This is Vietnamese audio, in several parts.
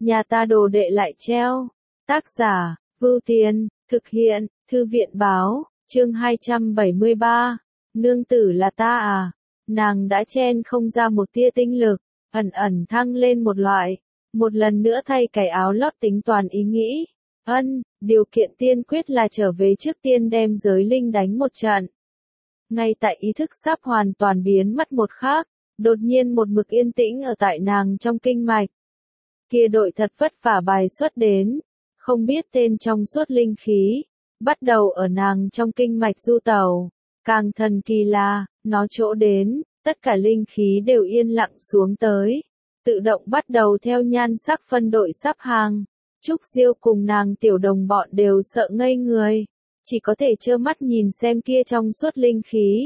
nhà ta đồ đệ lại treo. Tác giả, Vưu Tiên, thực hiện, Thư viện báo, chương 273. Nương tử là ta à? Nàng đã chen không ra một tia tinh lực, ẩn ẩn thăng lên một loại. Một lần nữa thay cái áo lót tính toán ý nghĩ. Điều kiện tiên quyết là trở về trước tiên đem giới linh đánh một trận. Ngay tại ý thức sắp hoàn toàn biến mất một khắc, đột nhiên một mực yên tĩnh ở tại nàng trong kinh mạch. Kia đội thật vất vả bài xuất đến, không biết tên trong suốt linh khí, bắt đầu ở nàng trong kinh mạch du tẩu. Càng thần kỳ là, nó chỗ đến, tất cả linh khí đều yên lặng xuống tới, tự động bắt đầu theo nhan sắc phân đội sắp hàng. Trúc Diêu cùng nàng tiểu đồng bọn đều sợ ngây người, chỉ có thể trơ mắt nhìn xem kia trong suốt linh khí.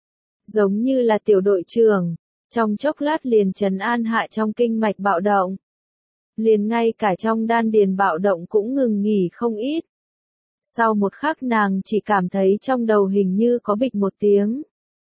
Giống như là tiểu đội trưởng, trong chốc lát liền trấn an hạ trong kinh mạch bạo động. Liền ngay cả trong đan điền bạo động cũng ngừng nghỉ không ít. Sau một khắc nàng chỉ cảm thấy trong đầu hình như có bịch một tiếng.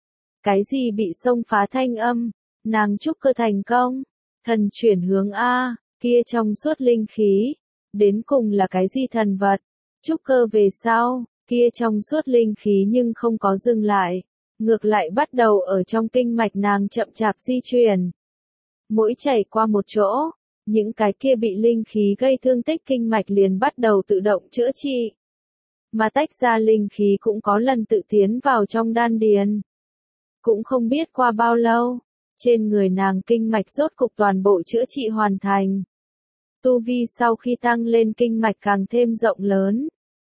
Cái gì bị xông phá thanh âm, nàng trúc cơ thành công, thần chuyển hướng A, kia trong suốt linh khí. Đến cùng là cái gì thần vật? Trúc cơ về sau, kia trong suốt linh khí nhưng không có dừng lại. Ngược lại bắt đầu ở trong kinh mạch nàng chậm chạp di chuyển. Mỗi chảy qua một chỗ, những cái kia bị linh khí gây thương tích kinh mạch liền bắt đầu tự động chữa trị. Mà tách ra linh khí cũng có lần tự tiến vào trong đan điền. Cũng không biết qua bao lâu, trên người nàng kinh mạch rốt cục toàn bộ chữa trị hoàn thành. Tu vi sau khi tăng lên kinh mạch càng thêm rộng lớn.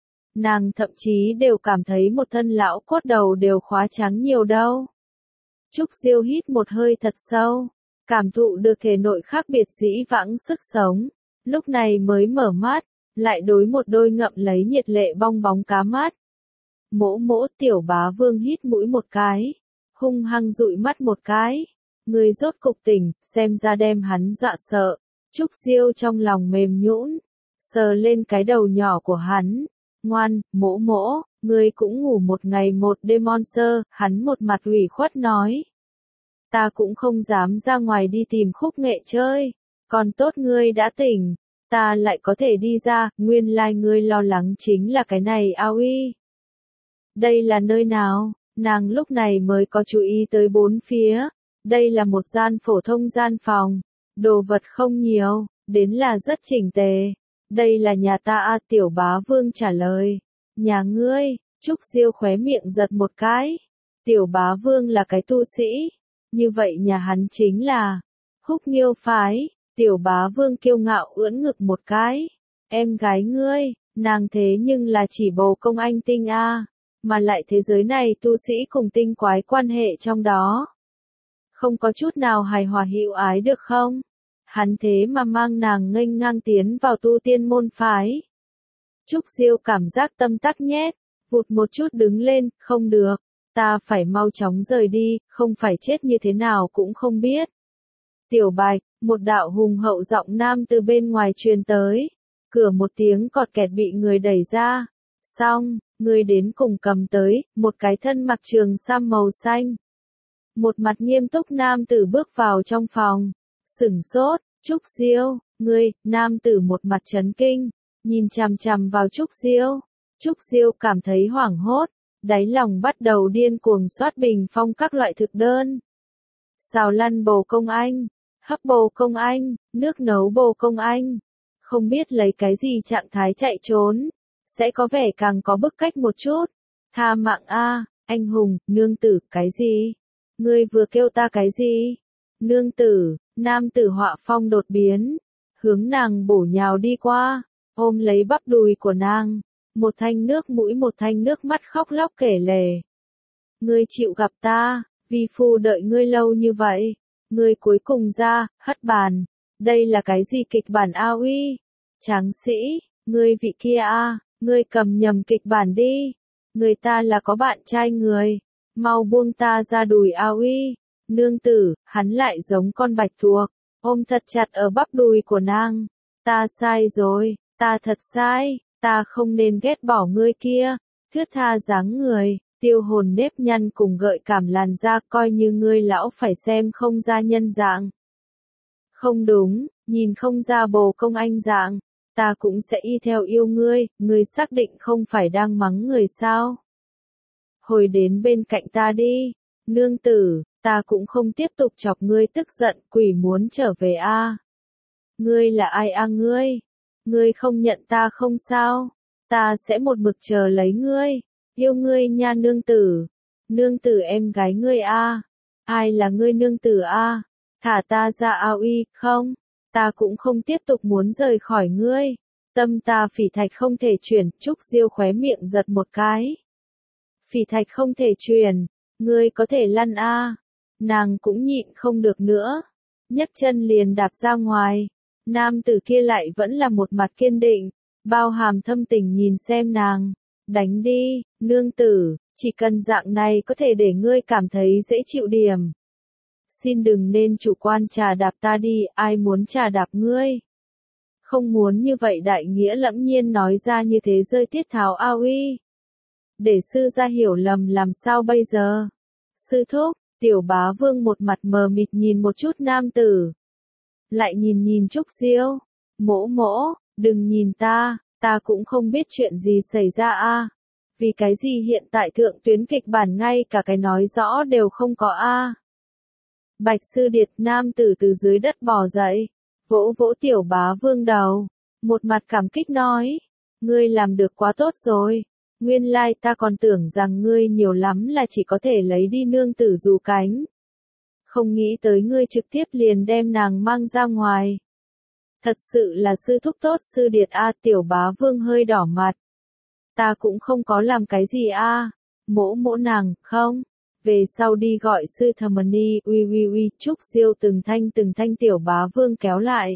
Nàng thậm chí đều cảm thấy một thân lão cốt đầu đều khóa trắng nhiều đâu. Trúc Diêu hít một hơi thật sâu, cảm thụ được thể nội khác biệt dĩ vãng sức sống. Lúc này mới mở mắt, lại đối một đôi ngậm lấy nhiệt lệ bong bóng cá mắt. Mỗ mỗ tiểu bá vương hít mũi một cái, hung hăng dụi mắt một cái. Người rốt cục tỉnh, xem ra đem hắn dọa sợ. Trúc Diêu trong lòng mềm nhũn, sờ lên cái đầu nhỏ của hắn. Ngoan, mỗ mỗ, ngươi cũng ngủ một ngày một đêm monster, hắn một mặt ủy khuất nói. Ta cũng không dám ra ngoài đi tìm khúc nghệ chơi, còn tốt ngươi đã tỉnh, ta lại có thể đi ra, nguyên lai ngươi lo lắng chính là cái này ao uy. Đây là nơi nào? Nàng lúc này mới có chú ý tới bốn phía, đây là một gian phổ thông gian phòng, đồ vật không nhiều, đến là rất chỉnh tề. Đây là nhà ta a, tiểu bá vương trả lời. Nhà ngươi? Trúc Diêu khóe miệng giật một cái. Tiểu bá vương là cái tu sĩ. Như vậy nhà hắn chính là Húc Nghiêu phái. Tiểu bá vương kiêu ngạo ưỡn ngực một cái. Em gái ngươi, nàng thế nhưng là chỉ bồ công anh tinh a, mà lại thế giới này tu sĩ cùng tinh quái quan hệ trong đó. Không có chút nào hài hòa hữu ái được không? Hắn thế mà mang nàng nghênh ngang tiến vào tu tiên môn phái. Trúc Diêu cảm giác tâm tắc nhét, vụt một chút đứng lên, không được, ta phải mau chóng rời đi, không phải chết như thế nào cũng không biết. Tiểu Bạch, một đạo hùng hậu giọng nam từ bên ngoài truyền tới, cửa một tiếng cọt kẹt bị người đẩy ra. Xong, người đến cùng cầm tới, một cái thân mặc trường sam màu xanh. Một mặt nghiêm túc nam tử bước vào trong phòng. Sửng sốt, Trúc Diêu, ngươi, nam tử một mặt chấn kinh, nhìn chằm chằm vào Trúc Diêu. Trúc Diêu cảm thấy hoảng hốt, đáy lòng bắt đầu điên cuồng soát bình phong các loại thực đơn. Xào lăn bồ công anh, hấp bồ công anh, nước nấu bồ công anh. Không biết lấy cái gì trạng thái chạy trốn, sẽ có vẻ càng có bức cách một chút. Tha mạng a, anh hùng, nương tử, cái gì? Ngươi vừa kêu ta cái gì? Nương tử, nam tử họa phong đột biến, hướng nàng bổ nhào đi qua, ôm lấy bắp đùi của nàng, một thanh nước mũi một thanh nước mắt khóc lóc kể lể. Ngươi chịu gặp ta, vi phu đợi ngươi lâu như vậy, ngươi cuối cùng ra, hất bàn, đây là cái gì kịch bản a uy? Tráng sĩ, ngươi vị kia a, ngươi cầm nhầm kịch bản đi, người ta là có bạn trai người, mau buông ta ra đùi a uy. Nương tử, hắn lại giống con bạch tuộc, ôm thật chặt ở bắp đùi của nàng. Ta sai rồi, ta thật sai, ta không nên ghét bỏ ngươi kia, thướt tha dáng người, tiêu hồn nếp nhăn cùng gợi cảm làn da, coi như ngươi lão phải xem không ra nhân dạng. Không đúng, Nhìn không ra bồ công anh dạng, ta cũng sẽ y theo yêu ngươi xác định không phải đang mắng người sao? Hồi đến bên cạnh ta đi, nương tử, ta cũng không tiếp tục chọc ngươi tức giận, quỷ muốn trở về a. Ngươi là ai a ngươi? Ngươi không nhận ta không sao? Ta sẽ một mực chờ lấy ngươi, yêu ngươi nha nương tử. Nương tử em gái ngươi a. Ai là ngươi nương tử a? Thả ta ra a uy, không? Ta cũng không tiếp tục muốn rời khỏi ngươi. Tâm ta phỉ thạch không thể chuyển, Trúc Diêu khóe miệng giật một cái. Phỉ thạch không thể chuyển, ngươi có thể lăn a. Nàng cũng nhịn không được nữa, nhấc chân liền đạp ra ngoài. Nam tử kia lại vẫn là một mặt kiên định, bao hàm thâm tình nhìn xem nàng. Đánh đi, nương tử, chỉ cần dạng này có thể để ngươi cảm thấy dễ chịu điểm. Xin đừng nên chủ quan trà đạp ta đi, ai muốn trà đạp ngươi? Không muốn như vậy đại nghĩa lẫm nhiên nói ra như thế rơi tiết tháo a uy. Để sư gia hiểu lầm làm sao bây giờ? Sư thúc, tiểu bá vương một mặt mờ mịt nhìn một chút nam tử. Lại nhìn Trúc Diêu. Mỗ mỗ, đừng nhìn ta cũng không biết chuyện gì xảy ra a. Vì cái gì hiện tại thượng tuyến kịch bản ngay cả cái nói rõ đều không có a. Bạch sư điệt nam tử từ dưới đất bò dậy, vỗ vỗ tiểu bá vương đầu, một mặt cảm kích nói, ngươi làm được quá tốt rồi, nguyên lai ta còn tưởng rằng ngươi nhiều lắm là chỉ có thể lấy đi nương tử dù cánh. Không nghĩ tới ngươi trực tiếp liền đem nàng mang ra ngoài. Thật sự là sư thúc tốt sư điệt a. Tiểu bá vương hơi đỏ mặt. Ta cũng không có làm cái gì a. Mỗ mỗ nàng, không. Về sau đi gọi sư Thầm Ni, uy, Trúc Diêu từng thanh tiểu bá vương kéo lại.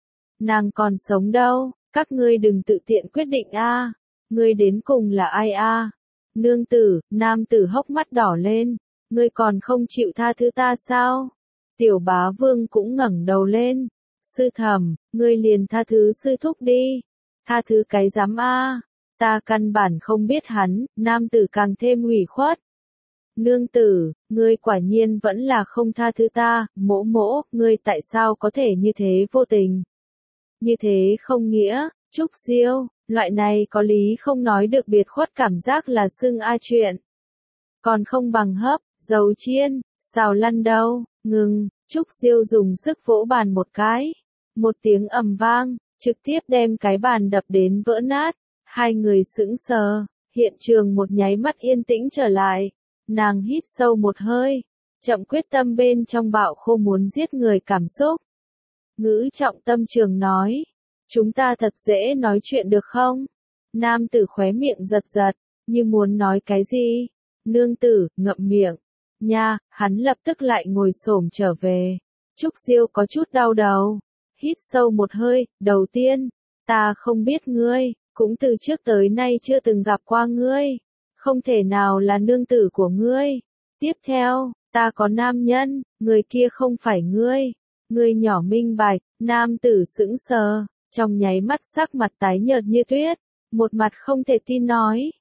Nàng còn sống đâu, các ngươi đừng tự tiện quyết định a. Ngươi đến cùng là ai a? Nương tử, nam tử hốc mắt đỏ lên, ngươi còn không chịu tha thứ ta sao? Tiểu bá vương cũng ngẩng đầu lên. Sư thẩm, ngươi liền tha thứ sư thúc đi. Tha thứ cái dám a? Ta căn bản không biết hắn, nam tử càng thêm ủy khuất. Nương tử, ngươi quả nhiên vẫn là không tha thứ ta, mỗ mỗ, ngươi tại sao có thể như thế vô tình? Như thế không nghĩa, Trúc Diêu, loại này có lý không nói được biệt khuất cảm giác là xưng a chuyện. Còn không bằng hấp, dầu chiên, xào lăn đâu, ngừng, Trúc Diêu dùng sức vỗ bàn một cái. Một tiếng ầm vang, trực tiếp đem cái bàn đập đến vỡ nát. Hai người sững sờ, hiện trường một nháy mắt yên tĩnh trở lại. Nàng hít sâu một hơi, chậm quyết tâm bên trong bạo khô muốn giết người cảm xúc. Ngữ trọng tâm trường nói, chúng ta thật dễ nói chuyện được không? Nam tử khóe miệng giật giật, như muốn nói cái gì? Nương tử, ngậm miệng. Nha, hắn lập tức lại ngồi xổm trở về. Trúc Diêu có chút đau đầu. Hít sâu một hơi, đầu tiên, ta không biết ngươi, cũng từ trước tới nay chưa từng gặp qua ngươi. Không thể nào là nương tử của ngươi. Tiếp theo, ta có nam nhân, người kia không phải ngươi. Ngươi nhỏ minh bạch, nam tử sững sờ, trong nháy mắt sắc mặt tái nhợt như tuyết, một mặt không thể tin nói.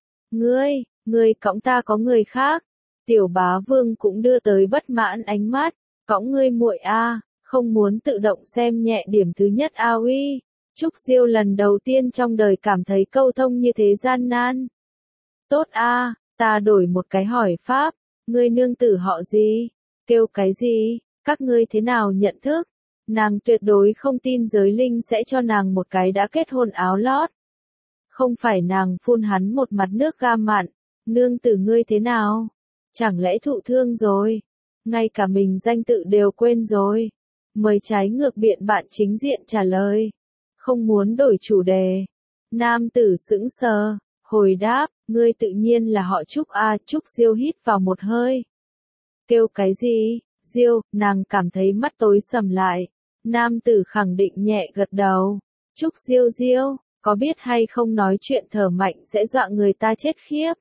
Ngươi cõng ta có người khác. Tiểu bá vương cũng đưa tới bất mãn ánh mắt, cõng ngươi muội a, không muốn tự động xem nhẹ điểm thứ nhất a uy. Trúc Diêu lần đầu tiên trong đời cảm thấy câu thông như thế gian nan. Tốt a, ta đổi một cái hỏi pháp, ngươi nương tử họ gì? Kêu cái gì? Các ngươi thế nào nhận thức? Nàng tuyệt đối không tin giới linh sẽ cho nàng một cái đã kết hôn áo lót. Không phải nàng phun hắn một mặt nước ga mặn, nương tử ngươi thế nào? Chẳng lẽ thụ thương rồi? Ngay cả mình danh tự đều quên rồi. Mời trái ngược biện bạn chính diện trả lời. Không muốn đổi chủ đề. Nam tử sững sờ, hồi đáp, ngươi tự nhiên là họ Trúc a. Trúc Diêu hít vào một hơi. Kêu cái gì? Diêu, nàng cảm thấy mắt tối sầm lại. Nam tử khẳng định nhẹ gật đầu. Trúc Diêu, có biết hay không nói chuyện thở mạnh sẽ dọa người ta chết khiếp.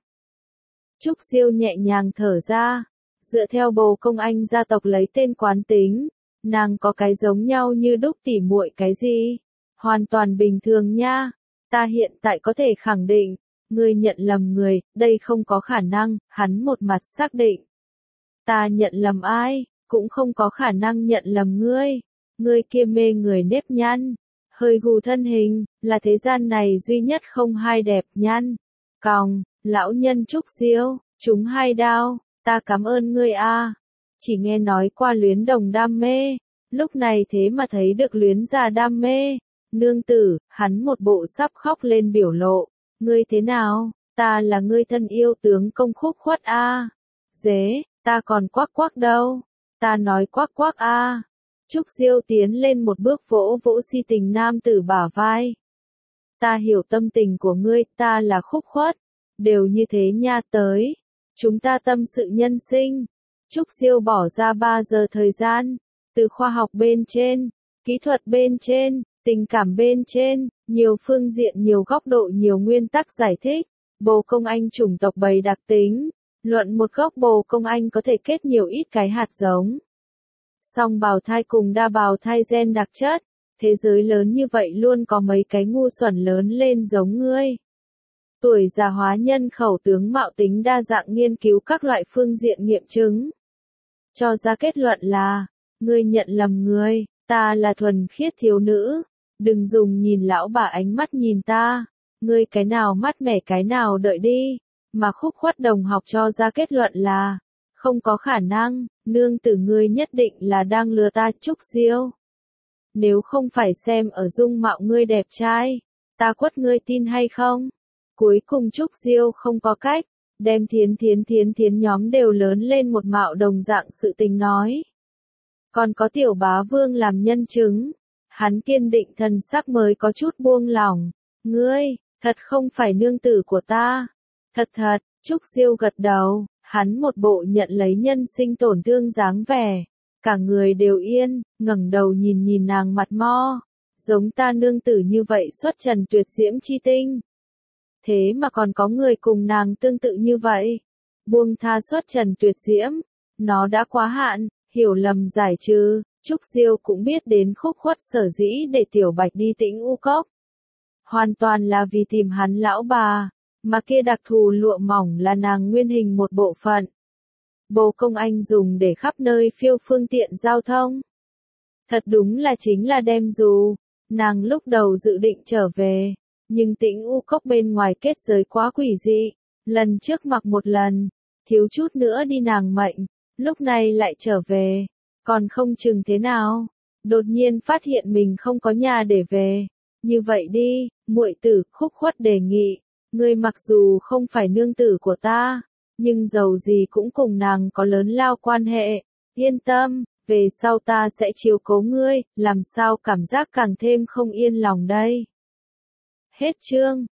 Trúc Diêu nhẹ nhàng thở ra. Dựa theo bồ công anh gia tộc lấy tên quán tính, nàng có cái giống nhau như đúc tỉ muội cái gì? Hoàn toàn bình thường nha. Ta hiện tại có thể khẳng định, ngươi nhận lầm người, đây không có khả năng, hắn một mặt xác định. Ta nhận lầm ai, cũng không có khả năng nhận lầm ngươi. Ngươi kia mê người nếp nhăn, hơi gù thân hình, là thế gian này duy nhất không hai đẹp nhăn. Còng, lão nhân Trúc Diêu, chúng hai đao, ta cảm ơn ngươi a. Chỉ nghe nói qua luyến đồng đam mê, lúc này thế mà thấy được luyến già đam mê. Nương tử, hắn một bộ sắp khóc lên biểu lộ, ngươi thế nào, ta là ngươi thân yêu tướng công Khúc Khuất a. Dế, ta còn quắc quắc đâu, ta nói quắc quắc a. Trúc Diêu tiến lên một bước vỗ vỗ si tình nam tử bả vai. Ta hiểu tâm tình của ngươi, ta là Khúc Khuất, đều như thế nha tới. Chúng ta tâm sự nhân sinh. Trúc Diêu bỏ ra 3 giờ thời gian, từ khoa học bên trên, kỹ thuật bên trên, tình cảm bên trên, nhiều phương diện nhiều góc độ nhiều nguyên tắc giải thích. Bồ công anh chủng tộc bầy đặc tính, luận một gốc bồ công anh có thể kết nhiều ít cái hạt giống. Song bào thai cùng đa bào thai gen đặc chất, thế giới lớn như vậy luôn có mấy cái ngu xuẩn lớn lên giống ngươi. Tuổi già hóa nhân khẩu tướng mạo tính đa dạng nghiên cứu các loại phương diện nghiệm chứng. Cho ra kết luận là, ngươi nhận lầm người, ta là thuần khiết thiếu nữ. Đừng dùng nhìn lão bà ánh mắt nhìn ta, ngươi cái nào mát mẻ cái nào đợi đi. Mà Khúc Khuất đồng học cho ra kết luận là, không có khả năng, nương tử ngươi nhất định là đang lừa ta Trúc Diêu. Nếu không phải xem ở dung mạo ngươi đẹp trai, ta quất ngươi tin hay không? Cuối cùng Trúc Diêu không có cách, đem thiến nhóm đều lớn lên một mạo đồng dạng sự tình nói. Còn có tiểu bá vương làm nhân chứng, hắn kiên định thần sắc mới có chút buông lỏng. Ngươi, thật không phải nương tử của ta. Thật thật, Trúc Diêu gật đầu, hắn một bộ nhận lấy nhân sinh tổn thương dáng vẻ. Cả người đều yên, ngẩng đầu nhìn nhìn nàng mặt mo. Giống ta nương tử như vậy xuất trần tuyệt diễm chi tinh. Thế mà còn có người cùng nàng tương tự như vậy. Buông tha xuất trần tuyệt diễm. Nó đã quá hạn, hiểu lầm giải trừ. Trúc Diêu cũng biết đến Khúc Khuất sở dĩ để Tiểu Bạch đi Tĩnh U Cốc. Hoàn toàn là vì tìm hắn lão bà. Mà kia đặc thù lụa mỏng là nàng nguyên hình một bộ phận. Bồ công anh dùng để khắp nơi phiêu phương tiện giao thông. Thật đúng là chính là đem dù. Nàng lúc đầu dự định trở về. Nhưng Tĩnh U Cốc bên ngoài kết giới quá quỷ dị. Lần trước mặc một lần. Thiếu chút nữa đi nàng mệnh. Lúc này lại trở về. Còn không chừng thế nào. Đột nhiên phát hiện mình không có nhà để về. Như vậy đi, muội tử Khúc Khuất đề nghị. Ngươi mặc dù không phải nương tử của ta. Nhưng dầu gì cũng cùng nàng có lớn lao quan hệ. Yên tâm, về sau ta sẽ chiếu cố ngươi. Làm sao cảm giác càng thêm không yên lòng đây. Hết chương.